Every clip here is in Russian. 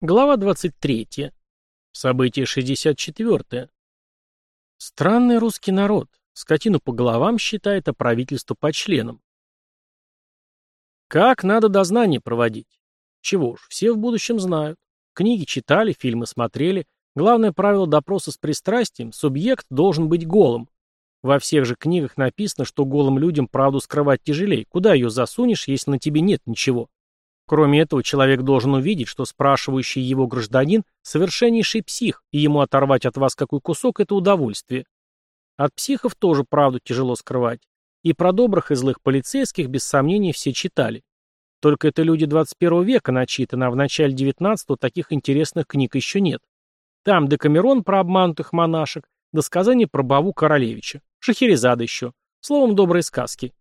Глава 23. Событие 64. Странный русский народ. Скотину по головам считает, а правительство по членам. Как надо дознание проводить? Чего уж, все в будущем знают. Книги читали, фильмы смотрели. Главное правило допроса с пристрастием – субъект должен быть голым. Во всех же книгах написано, что голым людям правду скрывать тяжелее. Куда ее засунешь, если на тебе нет ничего? Кроме этого, человек должен увидеть, что спрашивающий его гражданин – совершеннейший псих, и ему оторвать от вас какой кусок – это удовольствие. От психов тоже правду тяжело скрывать. И про добрых и злых полицейских, без сомнений, все читали. Только это люди 21 века начитаны, а в начале 19-го таких интересных книг еще нет. Там Декамерон про обманутых монашек, да сказание про Баву Королевича, Шахерезада еще. Словом, добрые сказки.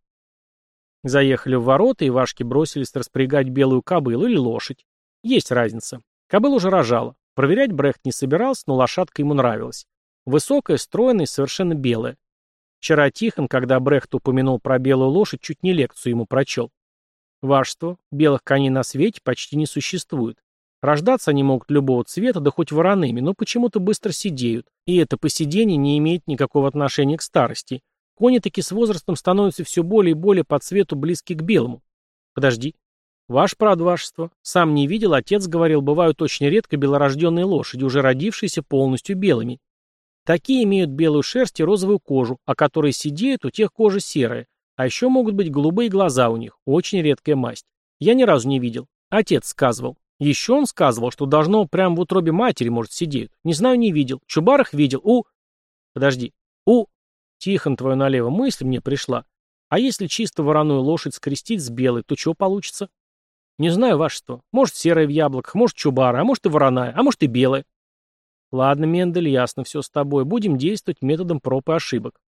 Заехали в ворота, и Вашки бросились распрягать белую кобылу или лошадь. Есть разница. Кобыла уже рожала. Проверять Брехт не собирался, но лошадка ему нравилась. Высокая, стройная и совершенно белая. Вчера Тихон, когда Брехт упомянул про белую лошадь, чуть не лекцию ему прочел. Вашество, белых коней на свете почти не существует. Рождаться они могут любого цвета, да хоть вороными, но почему-то быстро седеют. И это поседение не имеет никакого отношения к старости. Кони таки с возрастом становятся все более и более по цвету близки к белому. Подожди. Ваше правдвашество. Сам не видел, отец говорил, бывают очень редко белорожденные лошади, уже родившиеся полностью белыми. Такие имеют белую шерсть и розовую кожу, а которые сидеют, у тех кожа серая. А еще могут быть голубые глаза у них, очень редкая масть. Я ни разу не видел. Отец сказывал. Еще он сказывал, что должно прямо в утробе матери, может, сидеют. Не знаю, не видел. Чубарах видел. Подожди. Тихон, твою налево мысль мне пришла. А если чисто вороную лошадь скрестить с белой, то чего получится? Не знаю, вашество. Может, серая в яблоках, может, чубара, а может, и вороная, а может, и белая. Ладно, Мендель, ясно все с тобой. Будем действовать методом проб и ошибок.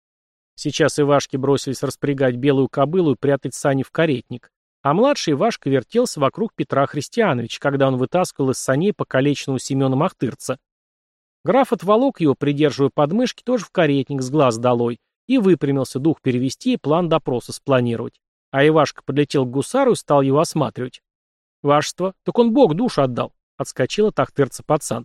Сейчас Ивашки бросились распрягать белую кобылу и прятать сани в каретник. А младший Ивашка вертелся вокруг Петра Христиановича, когда он вытаскивал из саней покалеченного Семена Махтырца. Граф отволок его, придерживая подмышки, тоже в каретник с глаз долой, и выпрямился, дух перевести и план допроса спланировать. А Ивашка подлетел к гусару и стал его осматривать. «Вашество, так он Бог душу отдал», — отскочил от ахтырца пацан.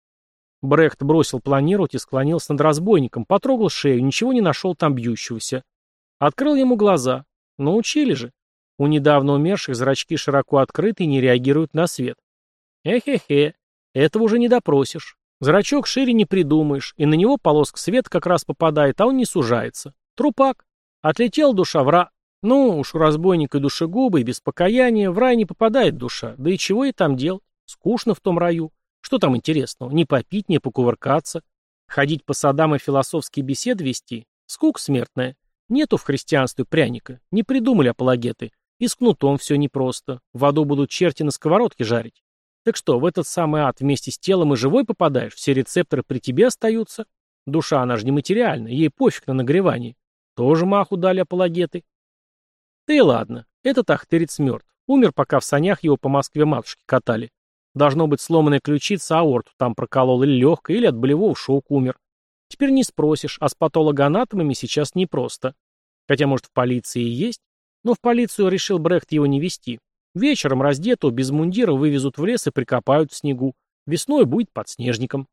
Брехт бросил планировать и склонился над разбойником, потрогал шею, ничего не нашел там бьющегося. Открыл ему глаза. Научили же. У недавно умерших зрачки широко открыты и не реагируют на свет. Эхе-хе, этого уже не допросишь. Зрачок шире не придумаешь, и на него полоска света как раз попадает, а он не сужается. Трупак. Отлетел душа в ра... Ну, уж у разбойника душегуба и без покаяния в рай не попадает душа. Да и чего ей там делать? Скучно в том раю. Что там интересного? Не попить, не покувыркаться. Ходить по садам и философские беседы вести? Скука смертная. Нету в христианстве пряника. Не придумали апологеты. И с кнутом все непросто. В аду будут черти на сковородке жарить. Так что, в этот самый ад вместе с телом и живой попадаешь, все рецепторы при тебе остаются? Душа, она же не материальна, ей пофиг на нагревание. Тоже маху дали апологеты. Да и ладно, этот ахтырец мертв. Умер, пока в санях его по Москве матушки катали. Должно быть, сломанная ключица аорту там проколол или легкая, или от болевого шока умер. Теперь не спросишь, а с патологоанатомами сейчас непросто. Хотя, может, в полиции и есть? Но в полицию решил Брехт его не вести. Вечером раздетого, без мундира, вывезут в лес и прикопают в снегу. Весной будет подснежником.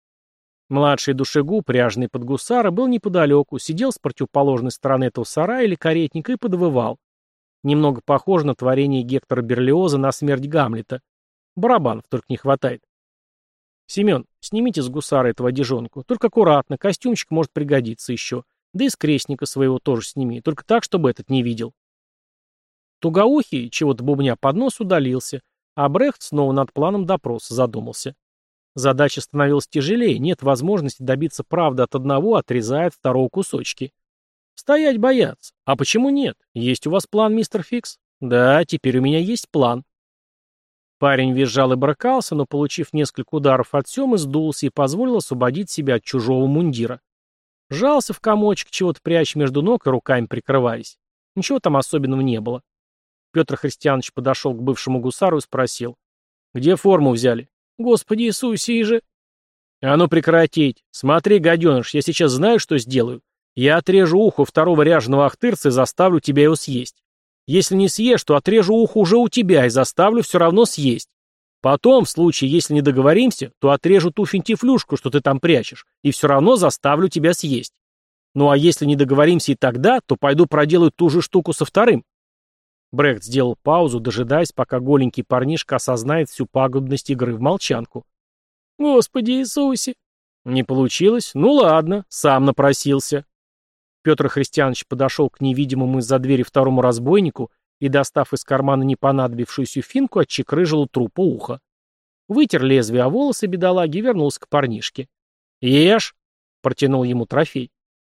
Младший душегуб, ряженый под гусара, был неподалеку, сидел с противоположной стороны этого сарая или каретника и подвывал. Немного похоже на творение Гектора Берлиоза на смерть Гамлета. Барабанов только не хватает. Семен, снимите с гусара этого одежонку. Только аккуратно, костюмчик может пригодиться еще. Да и с крестника своего тоже сними, только так, чтобы этот не видел. Тугоухий, чего-то бубня под нос, удалился, а Брехт снова над планом допроса задумался. Задача становилась тяжелее, нет возможности добиться правды от одного, отрезая от второго кусочки. Стоять бояться. А почему нет? Есть у вас план, мистер Фикс? Да, теперь у меня есть план. Парень визжал и брыкался, но, получив несколько ударов от Семы, сдулся и позволил освободить себя от чужого мундира. Жался в комочек, чего-то прячь между ног и руками прикрываясь. Ничего там особенного не было. Петр Христианович подошел к бывшему гусару и спросил. «Где форму взяли?» «Господи Иисусе, и же...» «А ну прекратить! Смотри, гаденыш, я сейчас знаю, что сделаю. Я отрежу ухо второго ряженого ахтырца и заставлю тебя его съесть. Если не съешь, то отрежу ухо уже у тебя и заставлю все равно съесть. Потом, в случае, если не договоримся, то отрежу ту финтифлюшку, что ты там прячешь, и все равно заставлю тебя съесть. Ну а если не договоримся и тогда, то пойду проделаю ту же штуку со вторым». Брехт сделал паузу, дожидаясь, пока голенький парнишка осознает всю пагубность игры в молчанку. «Господи Иисусе!» «Не получилось? Ну ладно, сам напросился». Петр Христианович подошел к невидимому из-за двери второму разбойнику и, достав из кармана непонадобившуюся финку, отчекрыжил у трупа ухо. Вытер лезвие о волосы бедолаги и вернулся к парнишке. «Ешь!» — протянул ему трофей.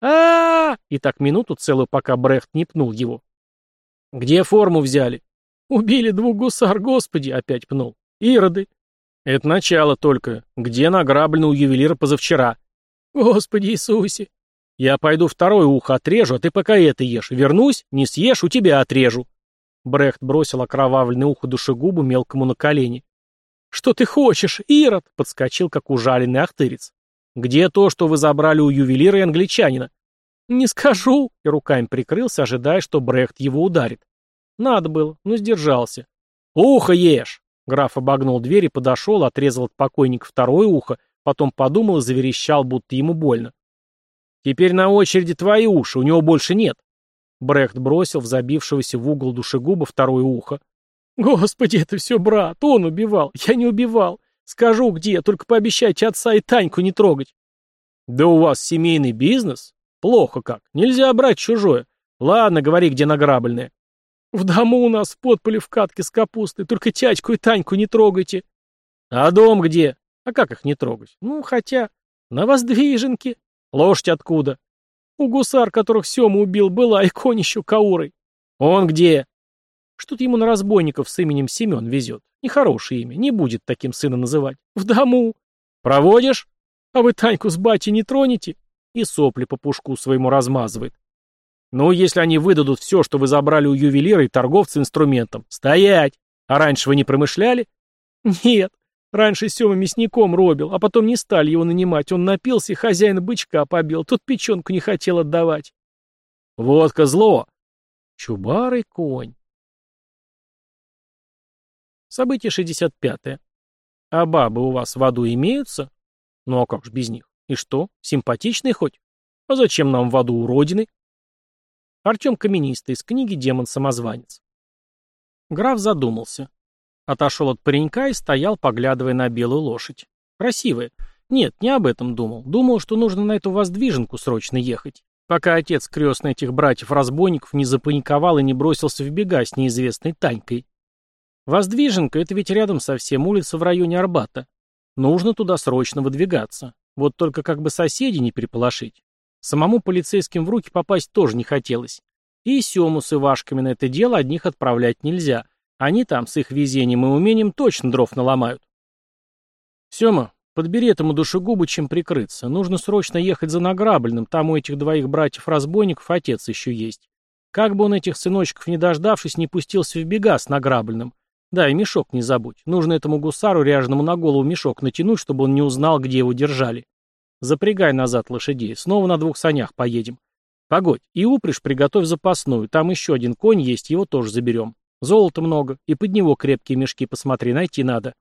а И так минуту целую, пока Брехт не пнул его. «Где форму взяли?» «Убили 2 гусар, господи!» — опять пнул. «Ироды!» «Это начало только. Где награблено у ювелира позавчера?» «Господи Иисусе!» «Я пойду второе ухо отрежу, а ты пока это ешь. Вернусь, не съешь, у тебя отрежу». Брехт бросил окровавленное ухо душегубу мелкому на колени. «Что ты хочешь, Ирод?» — подскочил, как ужаленный ахтырец. «Где то, что вы забрали у ювелира и англичанина?» «Не скажу», — и руками прикрылся, ожидая, что Брехт его ударит. Надо было, но сдержался. «Ухо ешь!» Граф обогнул дверь и подошел, отрезал от покойника второе ухо, потом подумал и заверещал, будто ему больно. «Теперь на очереди твои уши, у него больше нет». Брехт бросил в забившегося в угол душегуба второе ухо. «Господи, это все брат, он убивал, я не убивал. Скажу где, только пообещайте отца и Таньку не трогать». «Да у вас семейный бизнес? Плохо как, нельзя брать чужое. Ладно, говори, где награбленное». «В дому у нас в подполе в катке с капустой, только тятьку и Таньку не трогайте». «А дом где? А как их не трогать? Ну, хотя, на Воздвиженке. Лошадь откуда?» «У гусар, которых Сёма убил, была и конь еще каурой». «Он где?» «Что-то ему на разбойников с именем Семен везет. Нехорошее имя, не будет таким сына называть. В дому». «Проводишь?» «А вы Таньку с батей не тронете?» И сопли по пушку своему размазывает. «Ну, если они выдадут все, что вы забрали у ювелира и торговца инструментом. Стоять! А раньше вы не промышляли?» «Нет. Раньше Сёма мясником робил, а потом не стали его нанимать. Он напился и хозяина бычка побил. Тот печенку не хотел отдавать». «Водка зло!» «Чубарый конь». Событие 65-е. «А бабы у вас в аду имеются?» «Ну а как ж без них? И что, симпатичные хоть? А зачем нам в аду уродины?» Артем Каменистый из книги «Демон-самозванец». Граф задумался. Отошел от паренька и стоял, поглядывая на белую лошадь. Красивая. Нет, не об этом думал. Думал, что нужно на эту воздвиженку срочно ехать, пока отец крестный этих братьев-разбойников не запаниковал и не бросился в бега с неизвестной Танькой. Воздвиженка — это ведь рядом совсем улица в районе Арбата. Нужно туда срочно выдвигаться. Вот только как бы соседей не переполошить. Самому полицейским в руки попасть тоже не хотелось. И Сему с Ивашками на это дело одних отправлять нельзя. Они там с их везением и умением точно дров наломают. «Сема, подбери этому душегубу чем прикрыться. Нужно срочно ехать за награбленным. Там у этих двоих братьев-разбойников отец еще есть. Как бы он этих сыночков не дождавшись, не пустился в бега с награбленным. Да, и мешок не забудь. Нужно этому гусару ряженому на голову мешок натянуть, чтобы он не узнал, где его держали. Запрягай назад лошадей. Снова на 2 санях поедем. Погодь, и упряжь приготовь запасную. Там еще один конь есть, его тоже заберем. Золота много, и под него крепкие мешки, посмотри, найти надо».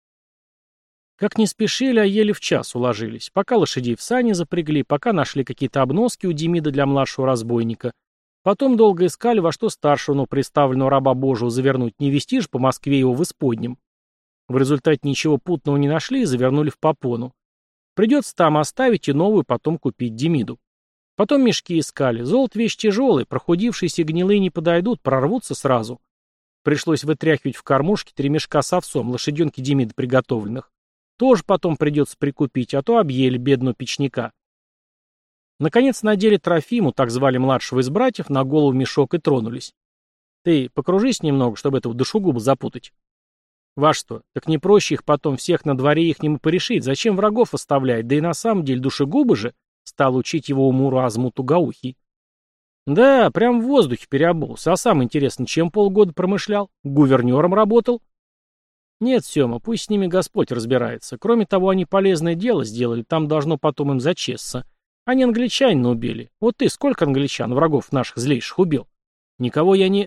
Как не спешили, а еле в час уложились. Пока лошадей в сани запрягли, пока нашли какие-то обноски у Демида для младшего разбойника. Потом долго искали, во что старшего, представленного раба Божьего завернуть. Не вести же по Москве его в исподнем. В результате ничего путного не нашли и завернули в попону. Придется там оставить и новую потом купить Демиду. Потом мешки искали. Золото вещь тяжелая, прохудившиеся и гнилые не подойдут, прорвутся сразу. Пришлось вытряхивать в кормушке 3 мешка с овсом, лошаденки Демида приготовленных. Тоже потом придется прикупить, а то объели бедного печника. Наконец надели Трофиму, так звали младшего из братьев, на голову мешок и тронулись. Ты покружись немного, чтобы этого душегуба запутать. Во что, так не проще их потом всех на дворе ихним и порешить, зачем врагов оставлять, да и на самом деле душегубы же, стал учить его уму-разуму Тугоухий. Да, прям в воздухе переобулся, а самое интересное, чем полгода промышлял? Гувернером работал? Нет, Сема, пусть с ними Господь разбирается. Кроме того, они полезное дело сделали, там должно потом им зачесться. Они англичанина убили. Вот ты сколько англичан, врагов наших злейших, убил? Никого я не...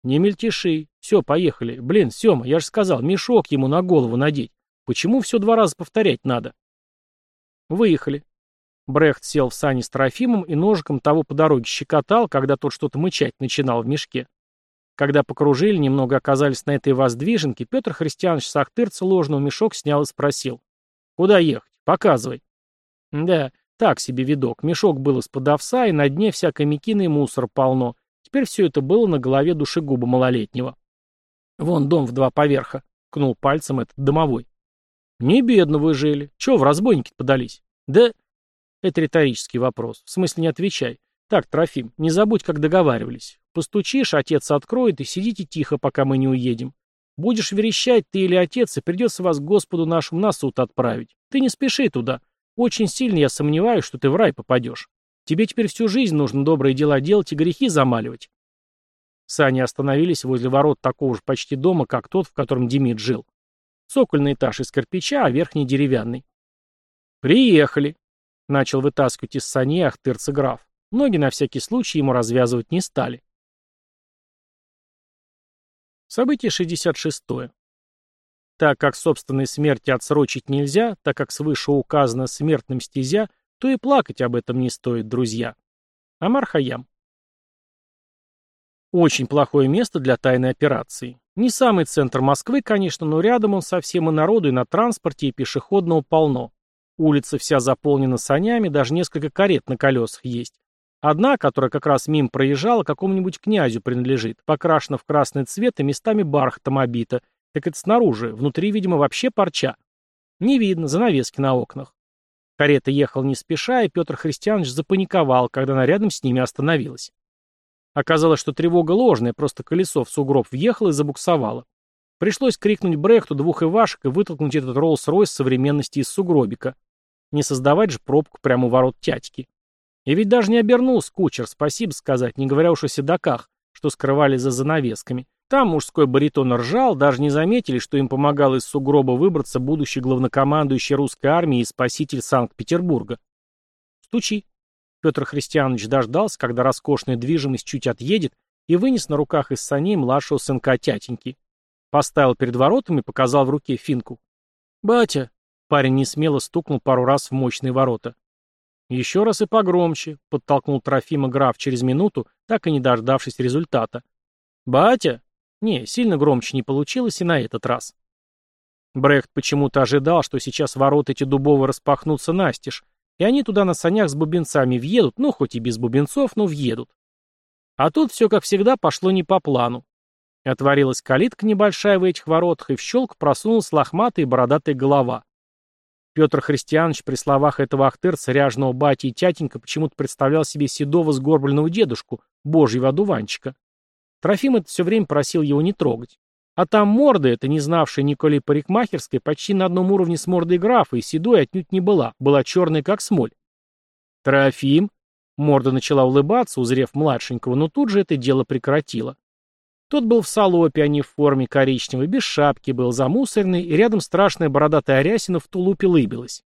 «Не мельтеши. Все, поехали. Блин, Сема, я же сказал, мешок ему на голову надеть. Почему все 2 раза повторять надо?» Выехали. Брехт сел в сани с Трофимом и ножиком того по дороге щекотал, когда тот что-то мычать начинал в мешке. Когда покружили, немного оказались на этой воздвиженке, Петр Христианович с Ахтырца ложного мешок снял и спросил. «Куда ехать? Показывай». Да, так себе видок. Мешок был из-под овса, и на дне всякой мекины и мусора полно. Теперь все это было на голове душегуба малолетнего. «Вон дом в 2 поверха», — ткнул пальцем этот домовой. «Не бедно вы жили. Чего в разбойники подались?» «Да...» Это риторический вопрос. В смысле, не отвечай. Так, Трофим, не забудь, как договаривались. Постучишь, отец откроет, и сидите тихо, пока мы не уедем. Будешь верещать, ты или отец, и придется вас к Господу нашему на суд отправить. Ты не спеши туда. Очень сильно я сомневаюсь, что ты в рай попадешь. Тебе теперь всю жизнь нужно добрые дела делать и грехи замаливать». Сани остановились возле ворот такого же почти дома, как тот, в котором Демид жил. Цокольный этаж из кирпича, а верхний деревянный. «Приехали», — начал вытаскивать из саней Ахтырца граф. Ноги на всякий случай ему развязывать не стали. Событие 66. Так как собственной смерти отсрочить нельзя, так как свыше указано смертным стезя, то и плакать об этом не стоит, друзья. Омар Хайям. Очень плохое место для тайной операции. Не самый центр Москвы, конечно, но рядом он совсем и народу, и на транспорте, и пешеходного полно. Улица вся заполнена санями, даже несколько карет на колесах есть. Одна, которая как раз мимо проезжала, какому-нибудь князю принадлежит, покрашена в красный цвет и местами бархатом обита. Так это снаружи, внутри, видимо, вообще парча. Не видно, занавески на окнах. Карета ехала не спеша, и Петр Христианович запаниковал, когда она рядом с ними остановилась. Оказалось, что тревога ложная, просто колесо в сугроб въехало и забуксовало. Пришлось крикнуть Брехту 2 ивашек и вытолкнуть этот Роллс-Ройс современности из сугробика. Не создавать же пробку прямо у ворот тятьки. И ведь даже не обернулся кучер, спасибо сказать, не говоря уж о седаках, что скрывали за занавесками. Там мужской баритон ржал, даже не заметили, что им помогал из сугроба выбраться будущий главнокомандующий русской армии и спаситель Санкт-Петербурга. «Стучи». Петр Христианович дождался, когда роскошная движимость чуть отъедет, и вынес на руках из саней младшего сынка тятеньки. Поставил перед воротами и показал в руке финку. «Батя!» Парень несмело стукнул пару раз в мощные ворота. «Еще раз и погромче», — подтолкнул Трофима граф через минуту, так и не дождавшись результата. «Батя?» Не, сильно громче не получилось и на этот раз. Брехт почему-то ожидал, что сейчас ворота эти дубовые распахнутся настежь, и они туда на санях с бубенцами въедут, ну, хоть и без бубенцов, но въедут. А тут все, как всегда, пошло не по плану. Отворилась калитка небольшая в этих воротах, и в щелку просунулась лохматая и бородатая голова. Петр Христианович при словах этого ахтырца, ряженого бати и тятенька почему-то представлял себе седого сгорбленного дедушку, божьего одуванчика. Трофим это все время просил его не трогать. А там морда эта, не знавшая Николай Парикмахерской, почти на одном уровне с мордой графа, и седой отнюдь не была черная, как смоль. «Трофим!» Морда начала улыбаться, узрев младшенького, но тут же это дело прекратило. Тот был в салопе, а не в форме коричневой, без шапки, был замусоренный, и рядом страшная бородатая рясина в тулупе лыбилась.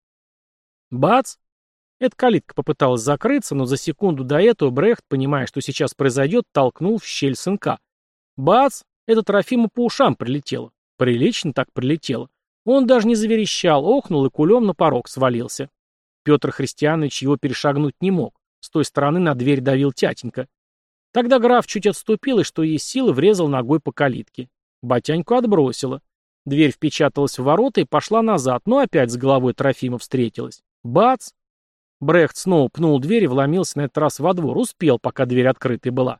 Бац! Эта калитка попыталась закрыться, но за секунду до этого Брехт, понимая, что сейчас произойдет, толкнул в щель сынка. Бац! Это Трофиму по ушам прилетело. Прилично так прилетело. Он даже не заверещал, охнул и кулем на порог свалился. Петр Христианович его перешагнуть не мог. С той стороны на дверь давил тятенька. Тогда граф чуть отступил и, что есть силы, врезал ногой по калитке. Батяньку отбросило. Дверь впечаталась в ворота и пошла назад, но опять с головой Трофима встретилась. Бац! Брехт снова пнул дверь и вломился на этот раз во двор. Успел, пока дверь открытой была.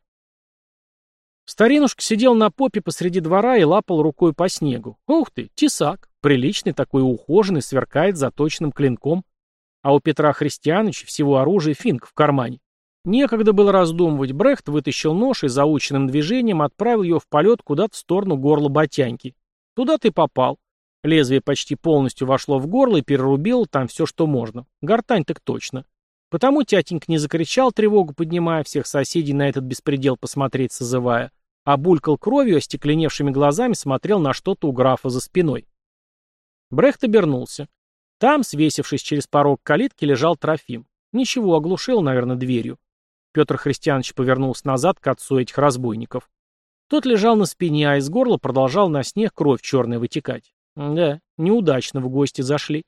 Старинушка сидел на попе посреди двора и лапал рукой по снегу. Ух ты, тесак, приличный такой, ухоженный, сверкает заточенным клинком. А у Петра Христиановича всего оружия финк в кармане. Некогда было раздумывать, Брехт вытащил нож и заученным движением отправил ее в полет куда-то в сторону горла Батяньки. Туда ты попал. Лезвие почти полностью вошло в горло и перерубило там все, что можно. Гортань так точно. Потому тятенька не закричал, тревогу поднимая, всех соседей на этот беспредел посмотреть созывая, а булькал кровью, остекленевшими глазами смотрел на что-то у графа за спиной. Брехт обернулся. Там, свесившись через порог калитки, лежал Трофим. Ничего, оглушил, наверное, дверью. Петр Христианович повернулся назад к отцу этих разбойников. Тот лежал на спине, а из горла продолжал на снег кровь черная вытекать. Да, неудачно в гости зашли.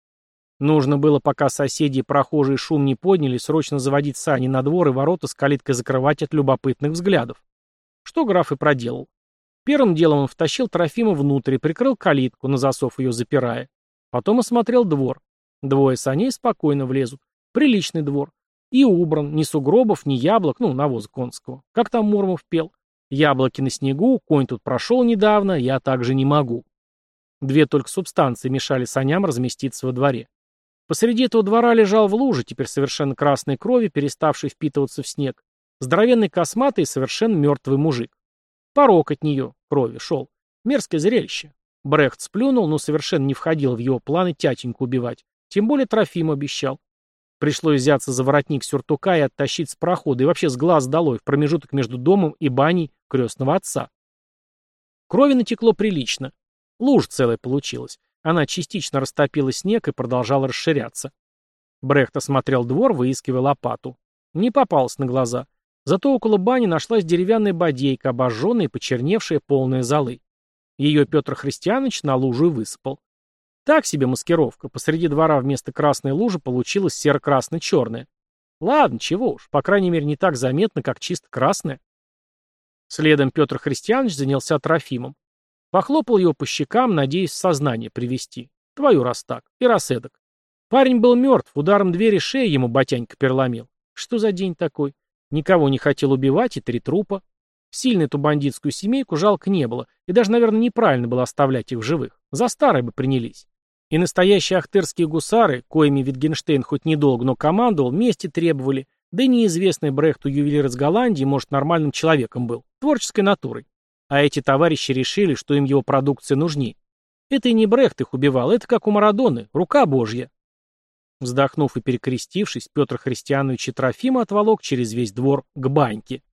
Нужно было, пока соседи и прохожие шум не подняли, срочно заводить сани на двор и ворота с калиткой закрывать от любопытных взглядов. Что граф и проделал. Первым делом он втащил Трофима внутрь и прикрыл калитку, на засов ее запирая. Потом осмотрел двор. Двое саней спокойно влезут. Приличный двор. И убран, ни сугробов, ни яблок, навоза конского. Как там Муромов пел? Яблоки на снегу, конь тут прошел недавно, я также не могу. Две только субстанции мешали саням разместиться во дворе. Посреди этого двора лежал в луже, теперь совершенно красной крови, переставший впитываться в снег, здоровенный косматый и совершенно мертвый мужик. Порок от нее, крови, шел. Мерзкое зрелище. Брехт сплюнул, но совершенно не входило в его планы тятеньку убивать. Тем более Трофиму обещал. Пришлось взяться за воротник сюртука и оттащить с прохода, и вообще с глаз долой, в промежуток между домом и баней крестного отца. Крови натекло прилично. Лужа целая получилась. Она частично растопила снег и продолжала расширяться. Брехт осмотрел двор, выискивая лопату. Не попалась на глаза. Зато около бани нашлась деревянная бодейка, обожженная и почерневшая, полная золы. Ее Петр Христианович на лужу и высыпал. Так себе маскировка. Посреди двора вместо красной лужи получилась серо-красно-черная. Ладно, чего уж, по крайней мере, не так заметно, как чисто красная. Следом Петр Христианович занялся Трофимом. Похлопал его по щекам, надеясь в сознание привести. Твою раз так, и раз эдак. Парень был мертв, ударом двери шеи ему батянька переломил. Что за день такой? Никого не хотел убивать, и 3 трупа. Сильно эту бандитскую семейку жалко не было, и даже, наверное, неправильно было оставлять их в живых. За старое бы принялись. И настоящие ахтырские гусары, коими Витгенштейн хоть недолго, но командовал, мести требовали, да и неизвестный Брехту ювелир из Голландии, может, нормальным человеком был, творческой натурой. А эти товарищи решили, что им его продукция нужнее. Это и не Брехт их убивал, это как у Марадоны, рука божья. Вздохнув и перекрестившись, Петр Христианович и Трофима отволок через весь двор к баньке.